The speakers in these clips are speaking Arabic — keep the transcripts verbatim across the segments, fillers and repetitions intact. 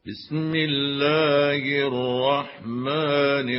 بسم الله الرحمن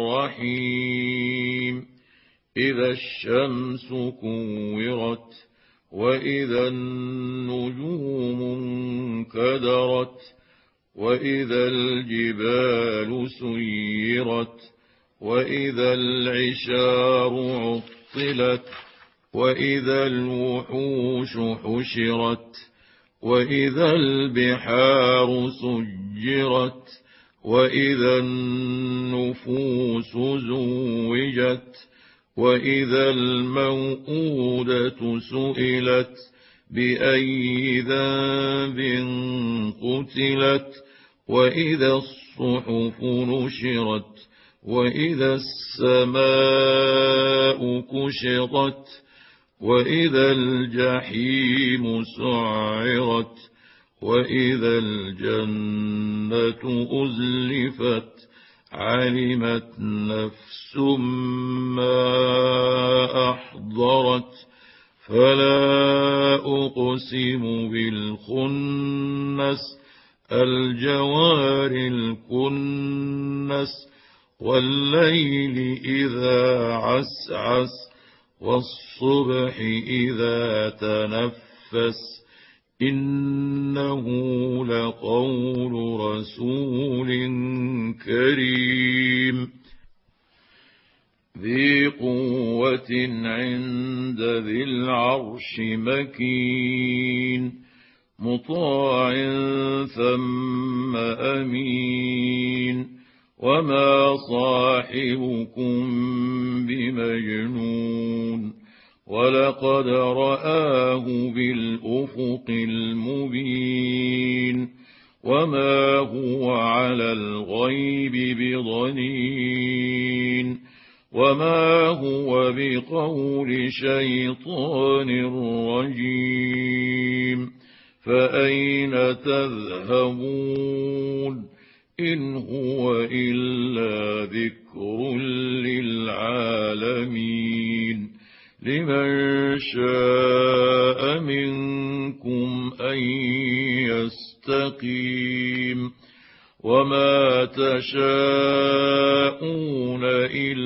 الرحيم إذا الشمس كورت وإذا النجوم انكدرت وإذا الجبال سيرت وإذا العشار عطلت وإذا الوحوش حشرت وإذا البحار سجرت وإذا النفوس زوجت وإذا الموءودة سئلت بأي ذنب قتلت وإذا الصحف نشرت وإذا السماء كشطت وإذا الجحيم سعرت وإذا الجنة أزلفت علمت نفس ما أحضرت فلا أقسم بالخنس الجوار الكنس والليل إذا عسعس والصبح إذا تنفس إنه لقول رسول كريم ذي قوة عند ذي العرش مكين مطاع ثم أمين وما صاحبكم بمجنون ولقد رآه بالأفق المبين وما هو على الغيب بضنين وما هو بقول شيطان رجيم فأين تذهبون إن هو إلا ذكر للعالمين لمن شاء منكم أن يستقيم وما تشاءون إلا